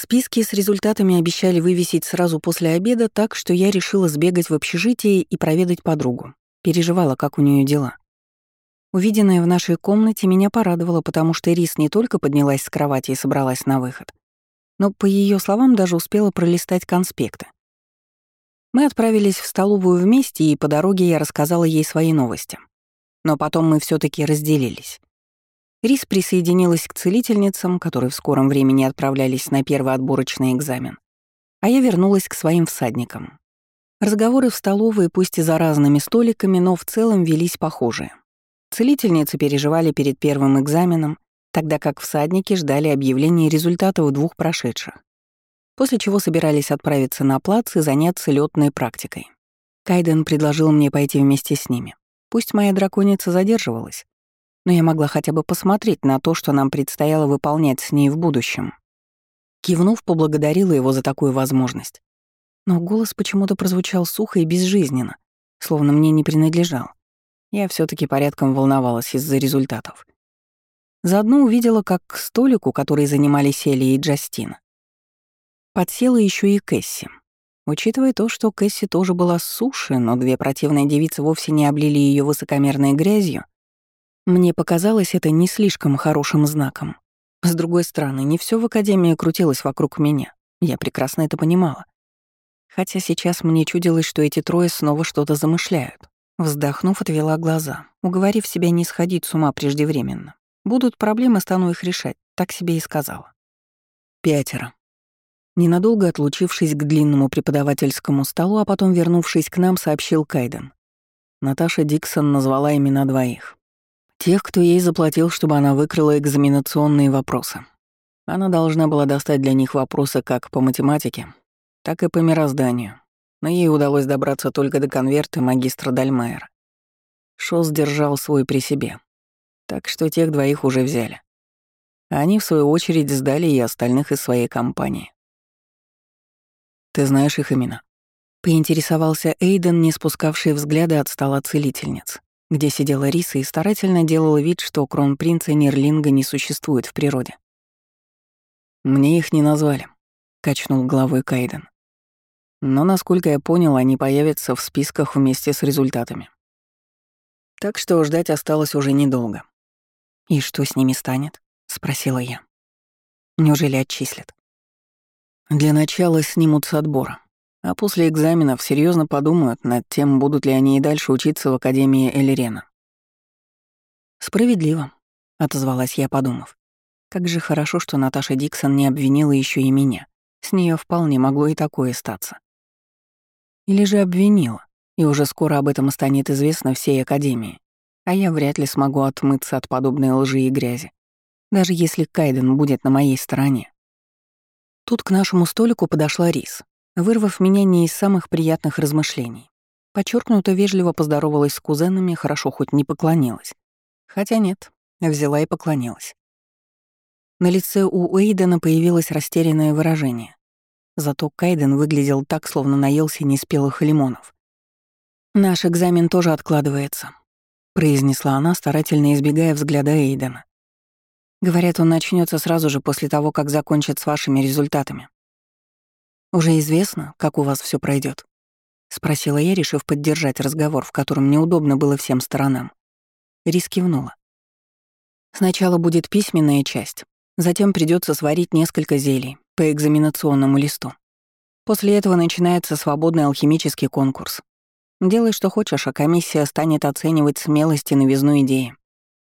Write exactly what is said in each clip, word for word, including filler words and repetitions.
Списки с результатами обещали вывесить сразу после обеда, так что я решила сбегать в общежитие и проведать подругу. Переживала, как у нее дела. Увиденное в нашей комнате меня порадовало, потому что Рис не только поднялась с кровати и собралась на выход, но, по ее словам, даже успела пролистать конспекты. Мы отправились в столовую вместе, и по дороге я рассказала ей свои новости. Но потом мы все таки разделились. Рис присоединилась к целительницам, которые в скором времени отправлялись на первый отборочный экзамен, а я вернулась к своим всадникам. Разговоры в столовой, пусть и за разными столиками, но в целом велись похожие. Целительницы переживали перед первым экзаменом, тогда как всадники ждали объявления результатов двух прошедших, после чего собирались отправиться на плац и заняться лётной практикой. Кайден предложил мне пойти вместе с ними. Пусть моя драконица задерживалась, но я могла хотя бы посмотреть на то, что нам предстояло выполнять с ней в будущем. Кивнув, поблагодарила его за такую возможность. Но голос почему-то прозвучал сухо и безжизненно, словно мне не принадлежал. Я все таки порядком волновалась из-за результатов. Заодно увидела, как к столику, который занимали Селия и Джастин, подсела еще и Кэсси. Учитывая то, что Кэсси тоже была с суши, но две противные девицы вовсе не облили ее высокомерной грязью, мне показалось это не слишком хорошим знаком. С другой стороны, не все в академии крутилось вокруг меня. Я прекрасно это понимала. Хотя сейчас мне чудилось, что эти трое снова что-то замышляют. Вздохнув, отвела глаза, уговорив себя не сходить с ума преждевременно. Будут проблемы, стану их решать, так себе и сказала. Пятеро. Ненадолго отлучившись к длинному преподавательскому столу, а потом вернувшись к нам, сообщил Кайден. Наташа Диксон назвала имена двоих. Тех, кто ей заплатил, чтобы она выкрыла экзаменационные вопросы. Она должна была достать для них вопросы как по математике, так и по мирозданию, но ей удалось добраться только до конверта магистра Дальмайера. Шос держал свой при себе, так что тех двоих уже взяли. А они, в свою очередь, сдали и остальных из своей компании. «Ты знаешь их имена?» — поинтересовался Эйден, не спускавший взгляда от стола целительниц, где сидела Риса и старательно делала вид, что кронпринца Нерлинга не существует в природе. «Мне их не назвали», — качнул головой Кайден. «Но, насколько я понял, они появятся в списках вместе с результатами. Так что ждать осталось уже недолго». «И что с ними станет?» — спросила я. «Неужели отчислят?» «Для начала снимут с отбора, а после экзаменов серьезно подумают над тем, будут ли они и дальше учиться в Академии Эльрена». «Справедливо», — отозвалась я, подумав. «Как же хорошо, что Наташа Диксон не обвинила еще и меня. С нее вполне могло и такое статься. Или же обвинила, и уже скоро об этом станет известно всей Академии, а я вряд ли смогу отмыться от подобной лжи и грязи, даже если Кайден будет на моей стороне». Тут к нашему столику подошла Рис, вырвав меня не из самых приятных размышлений. Подчеркнуто вежливо поздоровалась с кузенами, хорошо хоть не поклонилась. Хотя нет, взяла и поклонилась. На лице у Эйдена появилось растерянное выражение. Зато Кайден выглядел так, словно наелся неспелых лимонов. «Наш экзамен тоже откладывается», — произнесла она, старательно избегая взгляда Эйдена. «Говорят, он начнется сразу же после того, как закончат с вашими результатами». «Уже известно, как у вас все пройдет? Спросила я, решив поддержать разговор, в котором неудобно было всем сторонам. Рис кивнула. «Сначала будет письменная часть, затем придется сварить несколько зелий по экзаменационному листу. После этого начинается свободный алхимический конкурс. Делай, что хочешь, а комиссия станет оценивать смелость и новизну идеи».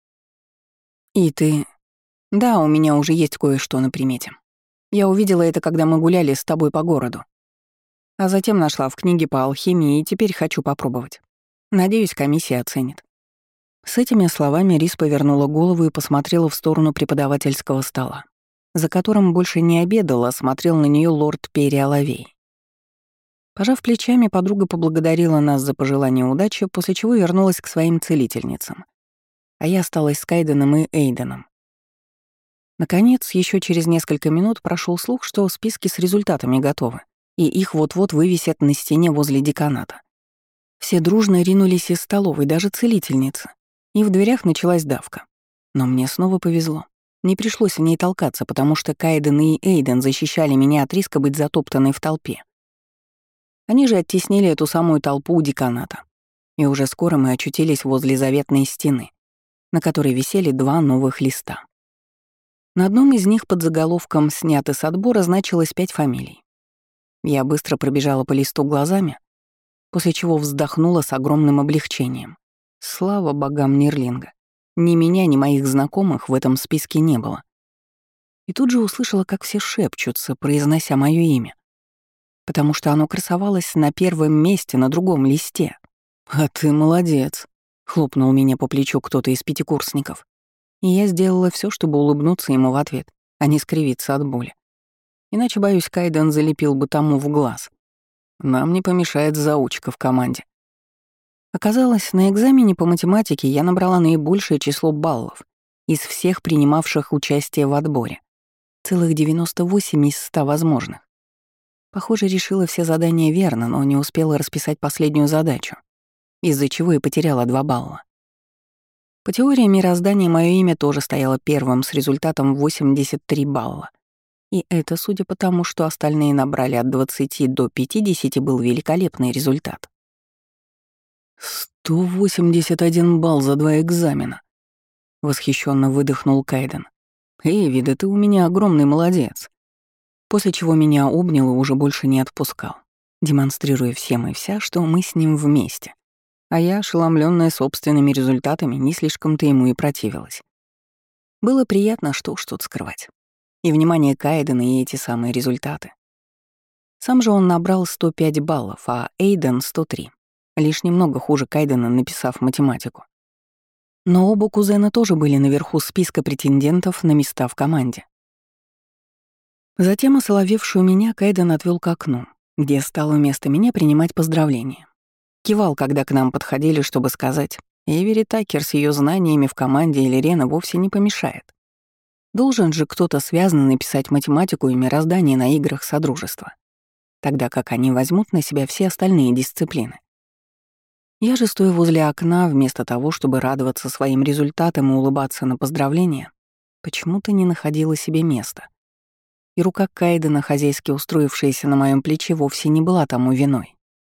«И ты...» «Да, у меня уже есть кое-что на примете. Я увидела это, когда мы гуляли с тобой по городу. А затем нашла в книге по алхимии и теперь хочу попробовать. Надеюсь, комиссия оценит». С этими словами Рис повернула голову и посмотрела в сторону преподавательского стола, за которым больше не обедал, а смотрел на нее лорд Периаловей. Пожав плечами, подруга поблагодарила нас за пожелание удачи, после чего вернулась к своим целительницам. А я осталась с Кайденом и Эйденом. Наконец, еще через несколько минут прошел слух, что списки с результатами готовы, и их вот-вот вывесят на стене возле деканата. Все дружно ринулись из столовой, даже целительницы, и в дверях началась давка. Но мне снова повезло. Не пришлось в ней толкаться, потому что Кайден и Эйден защищали меня от риска быть затоптанной в толпе. Они же оттеснили эту самую толпу у деканата. И уже скоро мы очутились возле заветной стены, на которой висели два новых листа. На одном из них под заголовком «Сняты с отбора» значилось пять фамилий. Я быстро пробежала по листу глазами, после чего вздохнула с огромным облегчением. Слава богам Нерлинга. Ни меня, ни моих знакомых в этом списке не было. И тут же услышала, как все шепчутся, произнося моё имя, потому что оно красовалось на первом месте на другом листе. «А ты молодец», — хлопнул меня по плечу кто-то из пятикурсников. И я сделала все, чтобы улыбнуться ему в ответ, а не скривиться от боли. Иначе, боюсь, Кайден залепил бы тому в глаз. Нам не помешает заучка в команде. Оказалось, на экзамене по математике я набрала наибольшее число баллов из всех принимавших участие в отборе. Целых девяносто восемь из ста возможных. Похоже, решила все задания верно, но не успела расписать последнюю задачу, из-за чего и потеряла два балла. По теории мироздания мое имя тоже стояло первым с результатом восемьдесят три балла. И это, судя по тому, что остальные набрали от двадцати до пятидесяти, был великолепный результат. «сто восемьдесят один балл за два экзамена», — восхищенно выдохнул Кайден. «Эйви, да ты у меня огромный молодец». После чего меня обнял и уже больше не отпускал, демонстрируя всем и вся, что мы с ним вместе. А я, ошеломлённая собственными результатами, не слишком-то ему и противилась. Было приятно, что уж тут скрывать. И внимание Кайдена, и эти самые результаты. Сам же он набрал сто пять баллов, а Эйден — сто три. Лишь немного хуже Кайдена, написав математику. Но оба кузена тоже были наверху списка претендентов на места в команде. Затем осоловевшую меня Кайден отвел к окну, где стал вместо меня принимать поздравления. Кивал, когда к нам подходили, чтобы сказать, Эвери Такер с ее знаниями в команде или Рена вовсе не помешает. Должен же кто-то связанно написать математику и мироздание на играх Содружества, тогда как они возьмут на себя все остальные дисциплины. Я же, стоя возле окна, вместо того, чтобы радоваться своим результатам и улыбаться на поздравления, почему-то не находила себе места. И рука Кайдена, хозяйски устроившаяся на моем плече, вовсе не была тому виной.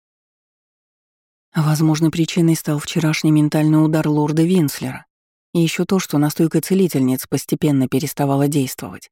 Возможно, причиной стал вчерашний ментальный удар лорда Винслера и еще то, что настойка целительниц постепенно переставала действовать.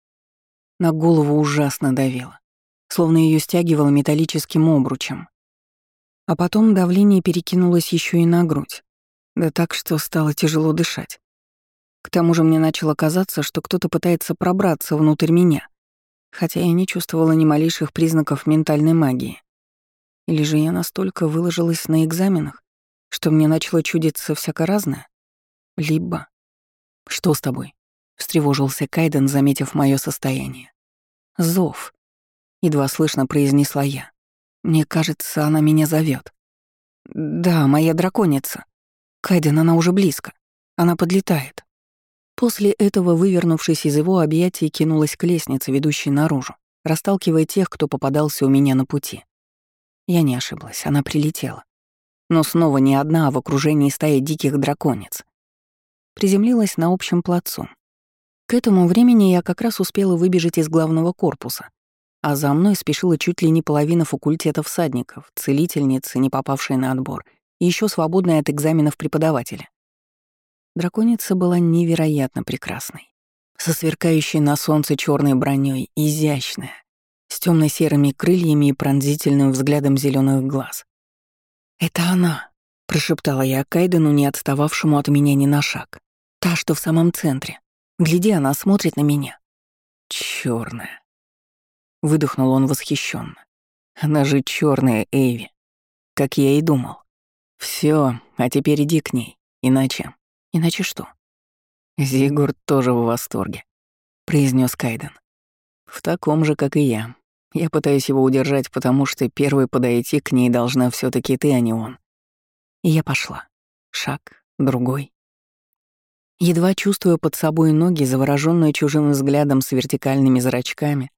На голову ужасно давило, словно ее стягивало металлическим обручем. А потом давление перекинулось еще и на грудь, да так, что стало тяжело дышать. К тому же мне начало казаться, что кто-то пытается пробраться внутрь меня, хотя я не чувствовала ни малейших признаков ментальной магии. Или же я настолько выложилась на экзаменах, что мне начало чудиться всяко разное? Либо... «Что с тобой?» — встревожился Кайден, заметив мое состояние. «Зов», — едва слышно произнесла я. «Мне кажется, она меня зовет. «Да, моя драконица. Кайден, она уже близко. Она подлетает». После этого, вывернувшись из его объятий, кинулась к лестнице, ведущей наружу, расталкивая тех, кто попадался у меня на пути. Я не ошиблась, она прилетела. Но снова не одна, а в окружении стаи диких драконец. Приземлилась на общем плацу. К этому времени я как раз успела выбежать из главного корпуса, а за мной спешила чуть ли не половина факультета всадников, целительницы, не попавшие на отбор, и еще свободные от экзаменов преподаватели. Драконица была невероятно прекрасной, со сверкающей на солнце черной броней, изящная, с темно-серыми крыльями и пронзительным взглядом зеленых глаз. «Это она!» — прошептала я Кайдену, не отстававшему от меня ни на шаг. «Та, что в самом центре. Гляди, она смотрит на меня». Черная. Выдохнул он восхищенно. «Она же черная, Эйви. Как я и думал. Все, а теперь иди к ней. Иначе...» «Иначе что?» «Зигурд тоже в восторге», — произнес Кайден. «В таком же, как и я. Я пытаюсь его удержать, потому что первой подойти к ней должна все таки ты, а не он». И я пошла. Шаг, другой. Едва чувствуя под собой ноги, заворожённую чужим взглядом с вертикальными зрачками,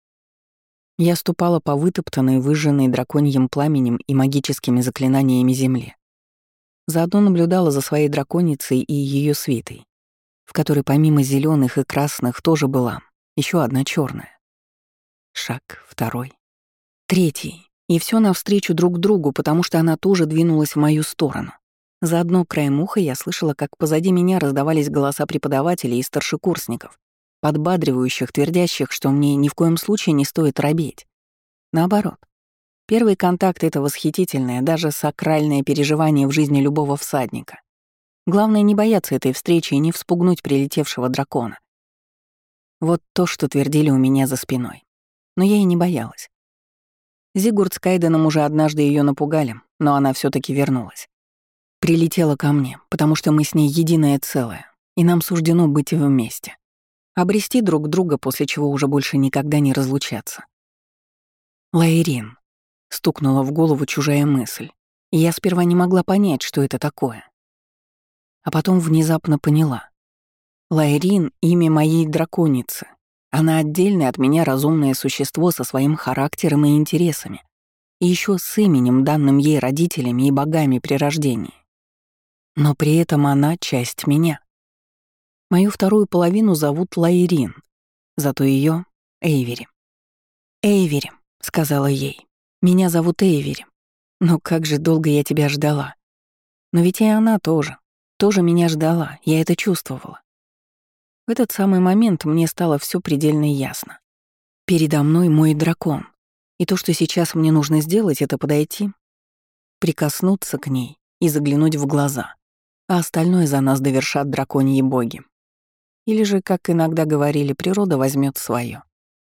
я ступала по вытоптанной, выжженной драконьим пламенем и магическими заклинаниями земле. Заодно наблюдала за своей драконицей и ее свитой. в которой помимо зеленых и красных тоже была еще одна черная. Шаг, второй, третий. И все навстречу друг другу, потому что она тоже двинулась в мою сторону. Заодно краем уха я слышала, как позади меня раздавались голоса преподавателей и старшекурсников, подбадривающих, твердящих, что мне ни в коем случае не стоит робеть. Наоборот. Первый контакт — это восхитительное, даже сакральное переживание в жизни любого всадника. Главное — не бояться этой встречи и не вспугнуть прилетевшего дракона. Вот то, что твердили у меня за спиной. Но я и не боялась. Зигурд с Кайденом уже однажды ее напугали, но она все таки вернулась. Прилетела ко мне, потому что мы с ней единое целое, и нам суждено быть вместе. Обрести друг друга, после чего уже больше никогда не разлучаться. «Лаэрин», — стукнула в голову чужая мысль, и я сперва не могла понять, что это такое. А потом внезапно поняла. Лаэрин — имя моей драконицы. Она отдельное от меня разумное существо со своим характером и интересами, и еще с именем, данным ей родителями и богами при рождении. Но при этом она — часть меня. Мою вторую половину зовут Лаэрин, зато ее — Эйвери. «Эйвери», — сказала ей, — «меня зовут Эйвери. Но как же долго я тебя ждала. Но ведь и она тоже, тоже меня ждала, я это чувствовала. В этот самый момент мне стало все предельно ясно. Передо мной мой дракон, и то, что сейчас мне нужно сделать, это подойти, прикоснуться к ней и заглянуть в глаза, а остальное за нас довершат драконьи боги. Или же, как иногда говорили, природа возьмет свое.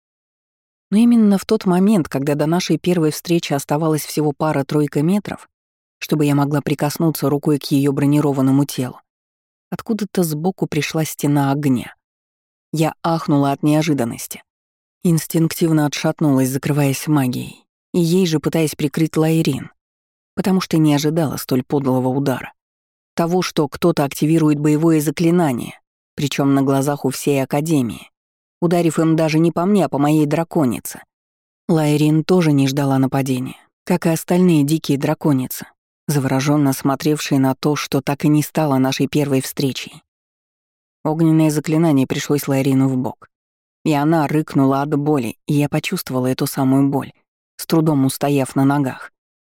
Но именно в тот момент, когда до нашей первой встречи оставалось всего пара-тройка метров, чтобы я могла прикоснуться рукой к ее бронированному телу, откуда-то сбоку пришла стена огня. Я ахнула от неожиданности. Инстинктивно отшатнулась, закрываясь магией, и ей же пытаясь прикрыть Лаэрин, потому что не ожидала столь подлого удара. Того, что кто-то активирует боевое заклинание, причем на глазах у всей Академии, ударив им даже не по мне, а по моей драконице. Лаэрин тоже не ждала нападения, как и остальные дикие драконицы, завороженно смотревшие на то, что так и не стало нашей первой встречей. Огненное заклинание пришлось Лаэрину в бок, и она рыкнула от боли, и я почувствовала эту самую боль, с трудом устояв на ногах.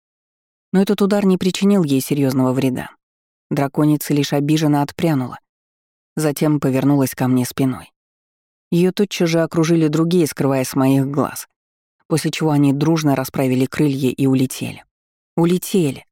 Но этот удар не причинил ей серьезного вреда. Драконица лишь обиженно отпрянула, затем повернулась ко мне спиной. Ее тотчас же окружили другие, скрывая с моих глаз, после чего они дружно расправили крылья и улетели. Улетели.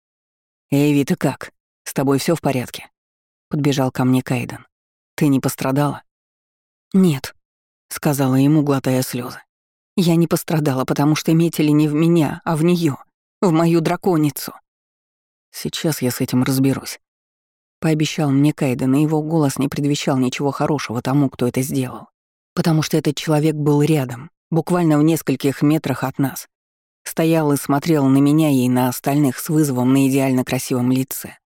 «Эйви, ты как? С тобой все в порядке?» Подбежал ко мне Кайден. «Ты не пострадала?» «Нет», — сказала ему, глотая слезы. «Я не пострадала, потому что метили не в меня, а в нее, в мою драконицу». «Сейчас я с этим разберусь», — пообещал мне Кайден, и его голос не предвещал ничего хорошего тому, кто это сделал. Потому что этот человек был рядом, буквально в нескольких метрах от нас. Стоял и смотрел на меня и на остальных с вызовом на идеально красивом лице.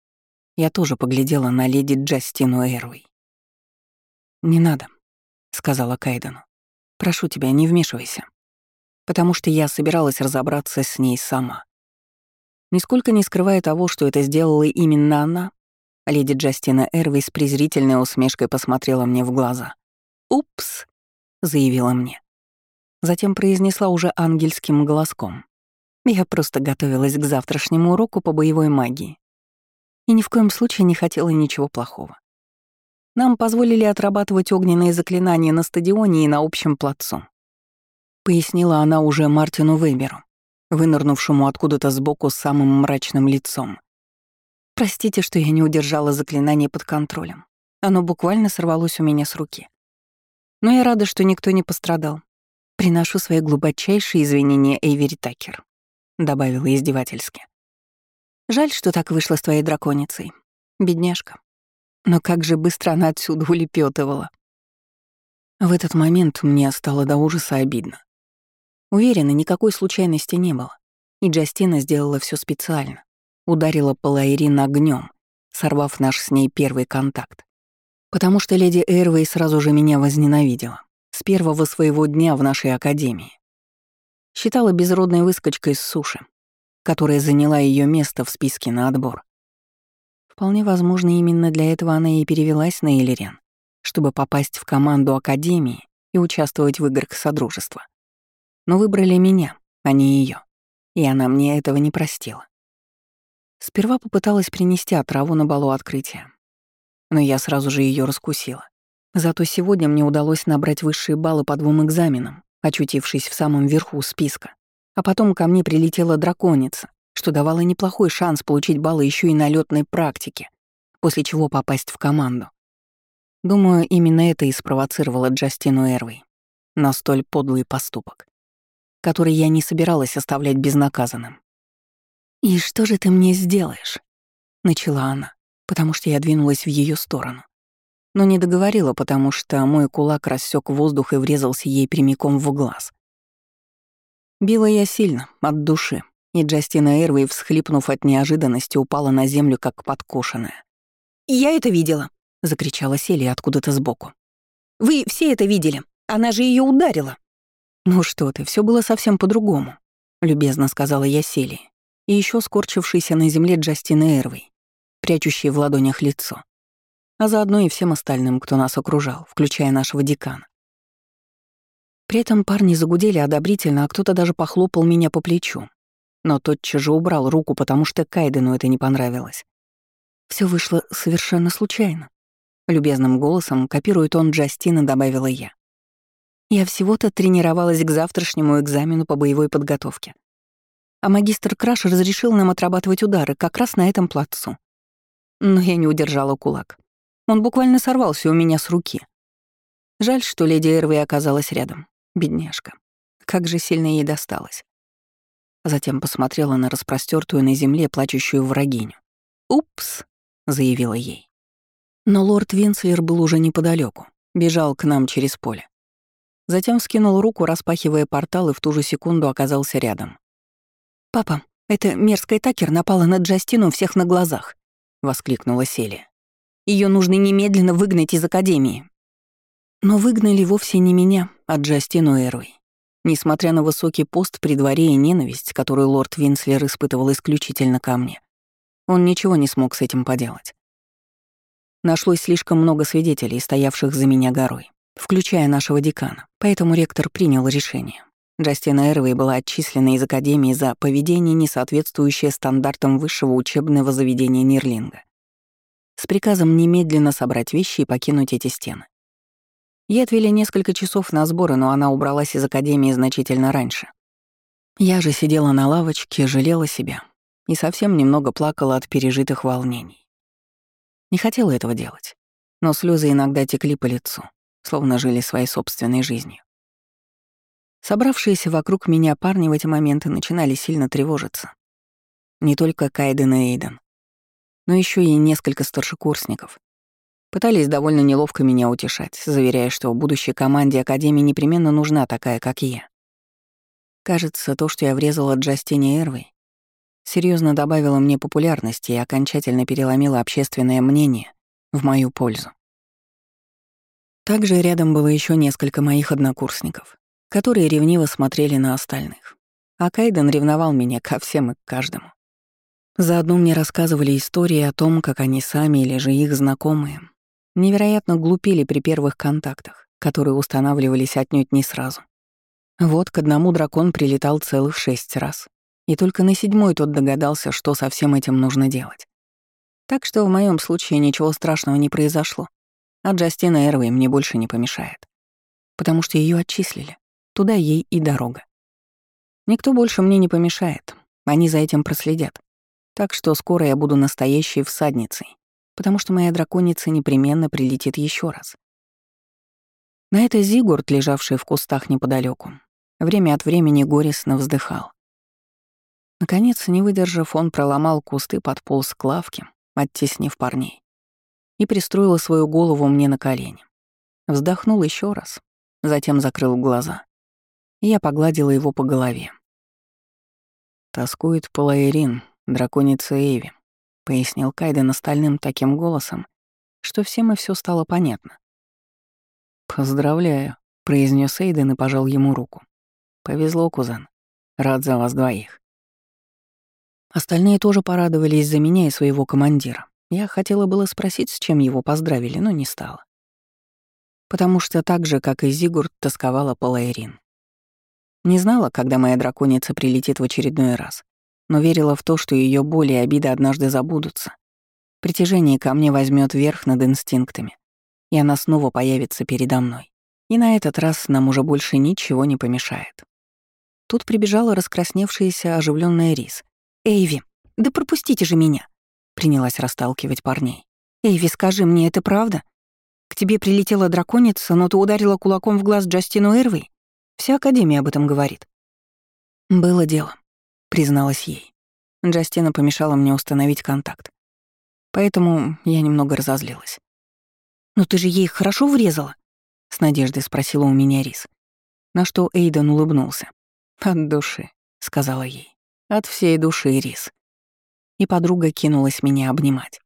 Я тоже поглядела на леди Джастину Эрвей. «Не надо», — сказала Кайдену. «Прошу тебя, не вмешивайся». Потому что я собиралась разобраться с ней сама. Нисколько не скрывая того, что это сделала именно она, леди Джастина Эрвей с презрительной усмешкой посмотрела мне в глаза. «Упс», — заявила мне. Затем произнесла уже ангельским голоском. Я просто готовилась к завтрашнему уроку по боевой магии. И ни в коем случае не хотела ничего плохого. Нам позволили отрабатывать огненные заклинания на стадионе и на общем плацу. Пояснила она уже Мартину Веберу, вынырнувшему откуда-то сбоку с самым мрачным лицом. Простите, что я не удержала заклинание под контролем. Оно буквально сорвалось у меня с руки. Но я рада, что никто не пострадал. Приношу свои глубочайшие извинения, Эйвери Такер», — добавила издевательски. «Жаль, что так вышло с твоей драконицей. Бедняжка. Но как же быстро она отсюда улепетывала. В этот момент мне стало до ужаса обидно. Уверена, никакой случайности не было. И Джастина сделала все специально. Ударила по Лаэрин огнем, сорвав наш с ней первый контакт. Потому что леди Эрвей сразу же меня возненавидела. С первого своего дня в нашей академии. Считала безродной выскочкой с суши, которая заняла ее место в списке на отбор. Вполне возможно, именно для этого она и перевелась на Элирен, чтобы попасть в команду Академии и участвовать в играх Содружества. Но выбрали меня, а не ее, и она мне этого не простила. Сперва попыталась принести отраву на балу открытия, но я сразу же ее раскусила. Зато сегодня мне удалось набрать высшие баллы по двум экзаменам, очутившись в самом верху списка. А потом ко мне прилетела драконица, что давало неплохой шанс получить баллы еще и на лётной практике, после чего попасть в команду. Думаю, именно это и спровоцировало Джастину Эрвей на столь подлый поступок, который я не собиралась оставлять безнаказанным. «И что же ты мне сделаешь?» — начала она, потому что я двинулась в ее сторону. Но не договорила, потому что мой кулак рассек воздух и врезался ей прямиком в глаз. Била я сильно, от души, и Джастина Эрвей, всхлипнув от неожиданности, упала на землю, как подкошенная. «Я это видела!» — закричала Селия откуда-то сбоку. «Вы все это видели! Она же ее ударила!» «Ну что ты, все было совсем по-другому», — любезно сказала я Селии, и еще скорчившейся на земле Джастина Эрвей, прячущей в ладонях лицо, а заодно и всем остальным, кто нас окружал, включая нашего декана. При этом парни загудели одобрительно, а кто-то даже похлопал меня по плечу. Но тотчас же убрал руку, потому что Кайдену это не понравилось. Все вышло совершенно случайно. Любезным голосом, копируя тон Джастина, добавила я. Я всего-то тренировалась к завтрашнему экзамену по боевой подготовке. А магистр Краш разрешил нам отрабатывать удары как раз на этом плацу. Но я не удержала кулак. Он буквально сорвался у меня с руки. Жаль, что леди Эрвей оказалась рядом. Бедняжка. Как же сильно ей досталось. Затем посмотрела на распростёртую на земле плачущую врагиню. «Упс», — заявила ей. Но лорд Винслер был уже неподалёку, бежал к нам через поле. Затем вскинул руку, распахивая портал, и в ту же секунду оказался рядом. «Папа, эта мерзкая Такер напала на Джастину у всех на глазах», — воскликнула Селия. «Её нужно немедленно выгнать из Академии». Но выгнали вовсе не меня, а Джастину Эрвей. Несмотря на высокий пост при дворе и ненависть, которую лорд Винслер испытывал исключительно ко мне, он ничего не смог с этим поделать. Нашлось слишком много свидетелей, стоявших за меня горой, включая нашего декана, поэтому ректор принял решение. Джастина Эрвей была отчислена из Академии за поведение, не соответствующее стандартам высшего учебного заведения Нирлинга, с приказом немедленно собрать вещи и покинуть эти стены. Ей отвели несколько часов на сборы, но она убралась из Академии значительно раньше. Я же сидела на лавочке, жалела себя и совсем немного плакала от пережитых волнений. Не хотела этого делать, но слезы иногда текли по лицу, словно жили своей собственной жизнью. Собравшиеся вокруг меня парни в эти моменты начинали сильно тревожиться. Не только Кайден и Эйден, но еще и несколько старшекурсников. Пытались довольно неловко меня утешать, заверяя, что будущей команде Академии непременно нужна такая, как я. Кажется, то, что я врезала Джастине Эрвей, серьезно добавило мне популярности и окончательно переломило общественное мнение в мою пользу. Также рядом было еще несколько моих однокурсников, которые ревниво смотрели на остальных. А Кайден ревновал меня ко всем и к каждому. Заодно мне рассказывали истории о том, как они сами или же их знакомые невероятно глупели при первых контактах, которые устанавливались отнюдь не сразу. Вот к одному дракон прилетал целых шесть раз, и только на седьмой тот догадался, что со всем этим нужно делать. Так что в моем случае ничего страшного не произошло, а Джастина Эрвей мне больше не помешает, потому что ее отчислили, туда ей и дорога. Никто больше мне не помешает, они за этим проследят, так что скоро я буду настоящей всадницей, потому что моя драконица непременно прилетит еще раз. На это Зигурд, лежавший в кустах неподалеку, время от времени горестно вздыхал. Наконец, не выдержав, он проломал кусты, подполз к лавке, оттеснив парней, и пристроил свою голову мне на колени. Вздохнул еще раз, затем закрыл глаза, и я погладила его по голове. «Тоскует по Лаэрин, драконица Эйви», — пояснил Кайден остальным таким голосом, что всем и все стало понятно. «Поздравляю», — произнес Эйден и пожал ему руку. «Повезло, кузен. Рад за вас двоих». Остальные тоже порадовались за меня и своего командира, Я хотела было спросить, с чем его поздравили, но не стала. Потому что так же, как и Зигурд, тосковала по Лаэрин. Не знала, когда моя драконица прилетит в очередной раз, но верила в то, что ее боли и обиды однажды забудутся. Притяжение ко мне возьмет верх над инстинктами, и она снова появится передо мной. И на этот раз нам уже больше ничего не помешает. Тут прибежала раскрасневшаяся оживленная Рис. «Эйви, да пропустите же меня!» Принялась расталкивать парней. «Эйви, скажи мне, это правда? К тебе прилетела драконица, но ты ударила кулаком в глаз Джастину Эрвей? Вся Академия об этом говорит». «Было дело», — призналась ей. Джастина помешала мне установить контакт. Поэтому я немного разозлилась. «Но ты же ей хорошо врезала?» — с надеждой спросила у меня Рис. На что Эйден улыбнулся. «От души», — сказала ей. «От всей души, Рис». И подруга кинулась меня обнимать.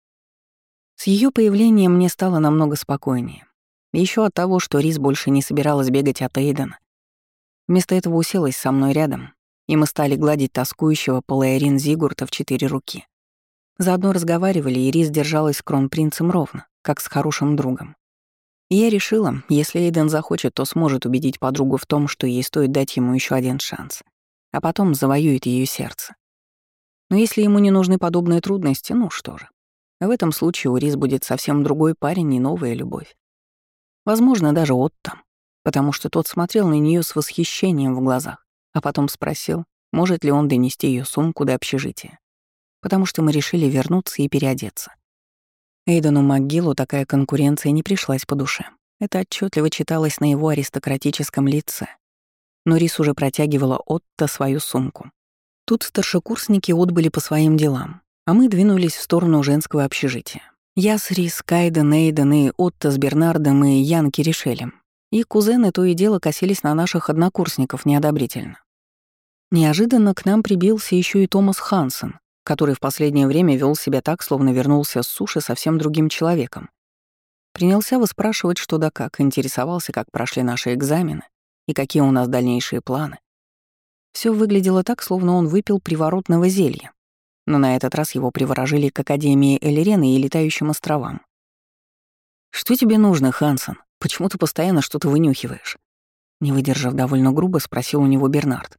С ее появлением мне стало намного спокойнее. Еще от того, что Рис больше не собиралась бегать от Эйдена. Вместо этого уселась со мной рядом, и мы стали гладить тоскующего по Лаэрин Зигурта в четыре руки. Заодно разговаривали, и Рис держалась с кронпринцем ровно, как с хорошим другом. И я решила, если Эйден захочет, то сможет убедить подругу в том, что ей стоит дать ему еще один шанс, а потом завоюет ее сердце. Но если ему не нужны подобные трудности, ну что же. В этом случае у Рис будет совсем другой парень и новая любовь. Возможно, даже Отто, потому что тот смотрел на нее с восхищением в глазах, а потом спросил, может ли он донести ее сумку до общежития, потому что мы решили вернуться и переодеться. Эйдену МакГиллу такая конкуренция не пришлась по душе. Это отчетливо читалось на его аристократическом лице. Но Рис уже протягивала Отто свою сумку. Тут старшекурсники отбыли по своим делам, а мы двинулись в сторону женского общежития. Я с Рис, Кайден, Эйден и Отто с Бернардом и Ян Киришелем. И кузены то и дело косились на наших однокурсников неодобрительно. Неожиданно к нам прибился еще и Томас Хансен, который в последнее время вел себя так, словно вернулся с суши совсем другим человеком. Принялся выспрашивать что да как, интересовался, как прошли наши экзамены и какие у нас дальнейшие планы. Все выглядело так, словно он выпил приворотного зелья, но на этот раз его приворожили к Академии Эллирены и Летающим островам. «Что тебе нужно, Хансен? Почему ты постоянно что-то вынюхиваешь?» Не выдержав довольно грубо, спросил у него Бернард.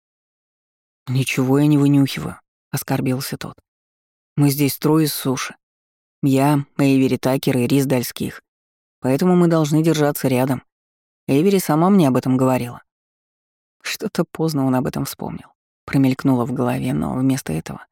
«Ничего я не вынюхиваю», — оскорбился тот. «Мы здесь трое с суши. Я, Эйвери Такер и Рис Дальских. Поэтому мы должны держаться рядом. Эйвери сама мне об этом говорила». Что-то поздно он об этом вспомнил. Промелькнуло в голове, но вместо этого...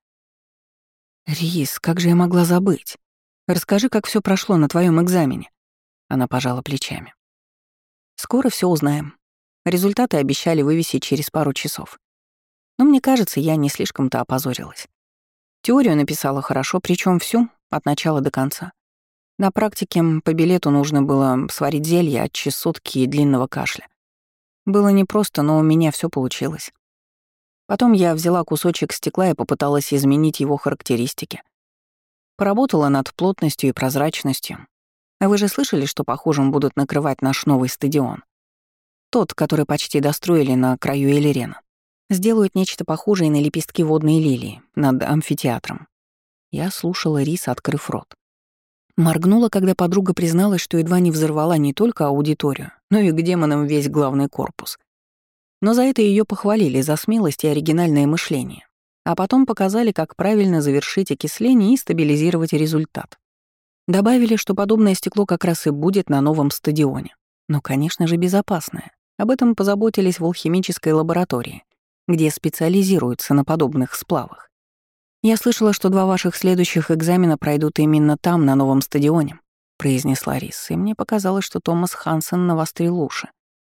«Рис, как же я могла забыть? Расскажи, как все прошло на твоем экзамене». Она пожала плечами. «Скоро все узнаем. Результаты обещали вывесить через пару часов. Но мне кажется, я не слишком-то опозорилась. Теорию написала хорошо, причем всю, от начала до конца. На практике по билету нужно было сварить зелье от чесотки и длинного кашля. Было непросто, но у меня все получилось. Потом я взяла кусочек стекла и попыталась изменить его характеристики. Поработала над плотностью и прозрачностью. А вы же слышали, что похожим будут накрывать наш новый стадион? Тот, который почти достроили на краю Эллирена. Сделают нечто похожее на лепестки водной лилии над амфитеатром. Я слушала Рис, открыв рот. Моргнула, когда подруга призналась, что едва не взорвала не только аудиторию, но и к демонам весь главный корпус. Но за это ее похвалили, за смелость и оригинальное мышление. А потом показали, как правильно завершить окисление и стабилизировать результат. Добавили, что подобное стекло как раз и будет на новом стадионе. Но, конечно же, безопасное. Об этом позаботились в алхимической лаборатории, где специализируются на подобных сплавах. «Я слышала, что два ваших следующих экзамена пройдут именно там, на новом стадионе», — произнесла Рис, и мне показалось, что Томас Хансен навострил уши.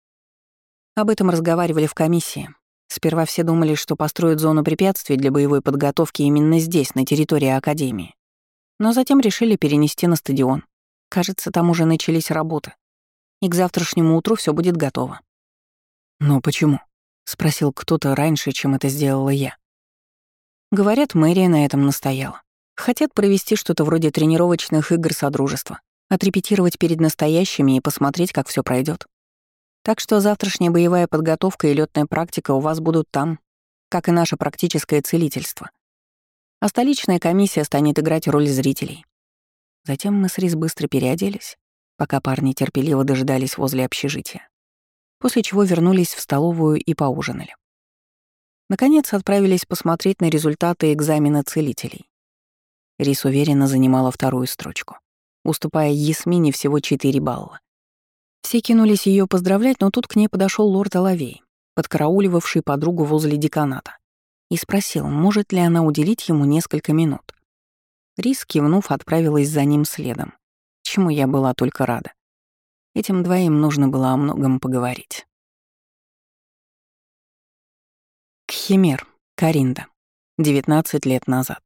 Об этом разговаривали в комиссии. Сперва все думали, что построят зону препятствий для боевой подготовки именно здесь, на территории Академии. Но затем решили перенести на стадион. Кажется, там уже начались работы. И к завтрашнему утру все будет готово. «Но почему?» — спросил кто-то раньше, чем это сделала я. Говорят, мэрия на этом настояла. Хотят провести что-то вроде тренировочных игр Содружества, отрепетировать перед настоящими и посмотреть, как все пройдет. Так что завтрашняя боевая подготовка и лётная практика у вас будут там, как и наше практическое целительство. а столичная комиссия станет играть роль зрителей. Затем мы с Рис быстро переоделись, пока парни терпеливо дожидались возле общежития, после чего вернулись в столовую и поужинали. Наконец отправились посмотреть на результаты экзамена целителей. Рис уверенно занимала вторую строчку, уступая Ясмине всего четыре балла. Все кинулись ее поздравлять, но тут к ней подошел лорд Оловей, подкарауливавший подругу возле деканата, и спросил, может ли она уделить ему несколько минут. Рис, кивнув, отправилась за ним следом, чему я была только рада. Этим двоим нужно было о многом поговорить. Кхимер, Каринда. девятнадцать лет назад.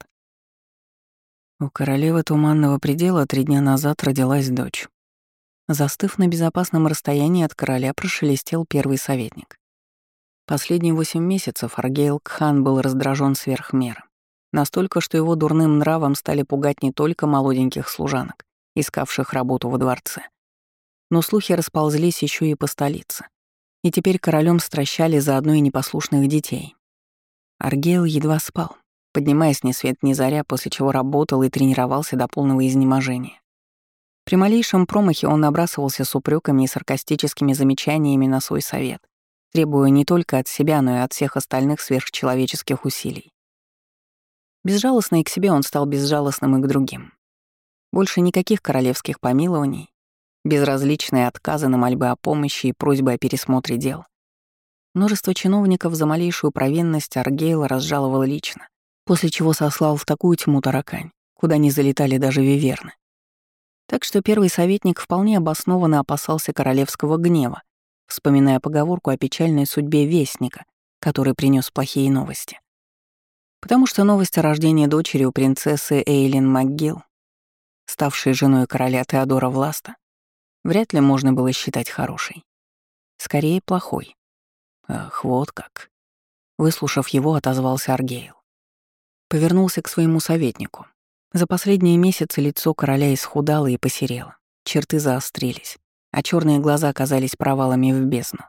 У королевы Туманного предела три дня назад родилась дочь. Застыв на безопасном расстоянии от короля, прошелестел первый советник. Последние восемь месяцев Аргейл Кхан был раздражен сверх меры. Настолько, что его дурным нравом стали пугать не только молоденьких служанок, искавших работу во дворце, но слухи расползлись еще и по столице. И теперь королем стращали заодно и непослушных детей. Аргейл едва спал, поднимаясь ни свет ни заря, после чего работал и тренировался до полного изнеможения. При малейшем промахе он набрасывался с упреками и саркастическими замечаниями на свой совет, требуя не только от себя, но и от всех остальных сверхчеловеческих усилий. Безжалостный к себе он стал безжалостным и к другим. Больше никаких королевских помилований, безразличные отказы на мольбы о помощи и просьбы о пересмотре дел. Множество чиновников за малейшую провинность Аргейла разжаловал лично, после чего сослал в такую тьму таракань, куда не залетали даже виверны. Так что первый советник вполне обоснованно опасался королевского гнева, вспоминая поговорку о печальной судьбе вестника, который принес плохие новости. Потому что новость о рождении дочери у принцессы Эйлин МакГилл, ставшей женой короля Теодора Власта, вряд ли можно было считать хорошей. Скорее, плохой. Ах, вот как. Выслушав его, отозвался Аргейл. Повернулся к своему советнику. За последние месяцы лицо короля исхудало и посерело, черты заострились, а черные глаза оказались провалами в бездну.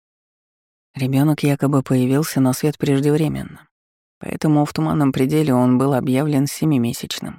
Ребенок якобы появился на свет преждевременно, поэтому в Туманном пределе он был объявлен семимесячным.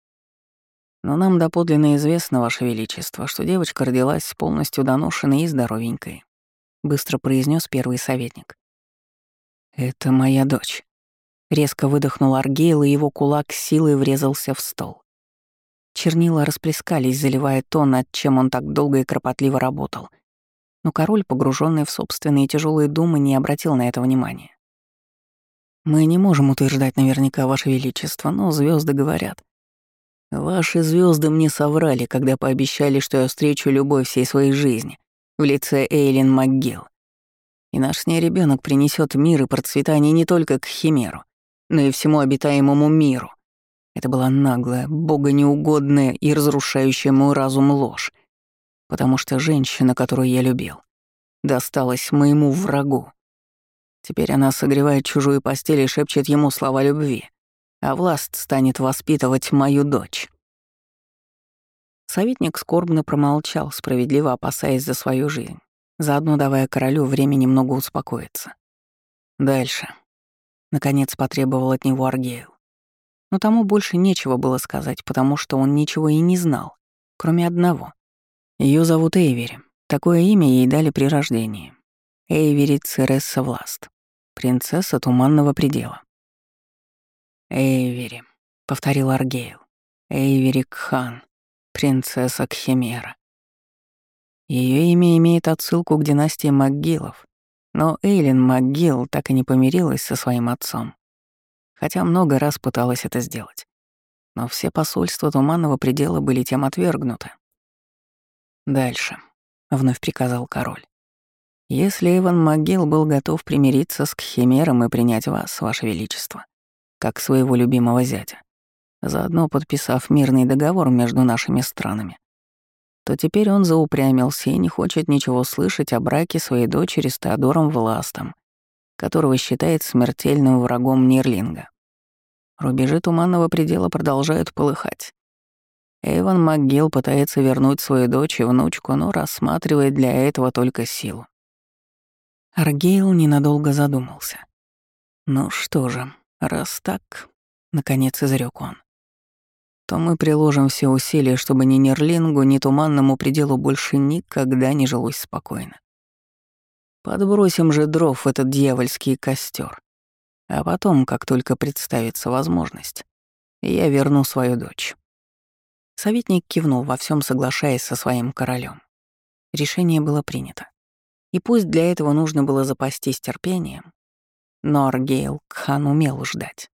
Но нам доподлинно известно, Ваше Величество, что девочка родилась полностью доношенной и здоровенькой, быстро произнес первый советник. «Это моя дочь». Резко выдохнул Аргейл, и его кулак с силой врезался в стол. Чернила расплескались, заливая то, над чем он так долго и кропотливо работал. Но король, погруженный в собственные тяжелые думы, не обратил на это внимания. «Мы не можем утверждать наверняка, Ваше Величество, но звезды говорят. Ваши звезды мне соврали, когда пообещали, что я встречу любовь всей своей жизни в лице Эйлин МакГилл. И наш с ней ребенок принесет мир и процветание не только к Химеру, но и всему обитаемому миру. Это была наглая, богонеугодная и разрушающая мой разум ложь, потому что женщина, которую я любил, досталась моему врагу. Теперь она согревает чужую постель и шепчет ему слова любви, а Власт станет воспитывать мою дочь». Советник скорбно промолчал, справедливо опасаясь за свою жизнь, заодно давая королю время немного успокоиться. «Дальше», — наконец потребовал от него Аргейл. Но тому больше нечего было сказать, потому что он ничего и не знал, кроме одного. Ее зовут Эйвери. Такое имя ей дали при рождении. Эйвери Цересса Власт, принцесса Туманного предела. «Эйвери», — повторил Аргейл. «Эйвери Кхан, принцесса Кхимера». Ее имя имеет отсылку к династии МакГиллов, но Эйлин МакГилл так и не помирилась со своим отцом, хотя много раз пыталась это сделать. Но все посольства Туманного предела были тем отвергнуты. «Дальше», — вновь приказал король. «Если Эван МакГилл был готов примириться с Кхимером и принять вас, Ваше Величество, как своего любимого зятя, заодно подписав мирный договор между нашими странами, то теперь он заупрямился и не хочет ничего слышать о браке своей дочери с Теодором Властом, которого считает смертельным врагом Нирлинга. Рубежи Туманного предела продолжают полыхать. Эйван МакГилл пытается вернуть свою дочь и внучку, но рассматривает для этого только силу». Аргейл ненадолго задумался. «Ну что же, раз так, наконец изрёк он, то мы приложим все усилия, чтобы ни Нерлингу, ни Туманному пределу больше никогда не жилось спокойно. Подбросим же дров в этот дьявольский костер, а потом, как только представится возможность, я верну свою дочь». Советник кивнул, во всем соглашаясь со своим королем. Решение было принято. И пусть для этого нужно было запастись терпением, но Аргейл Кхан умел ждать.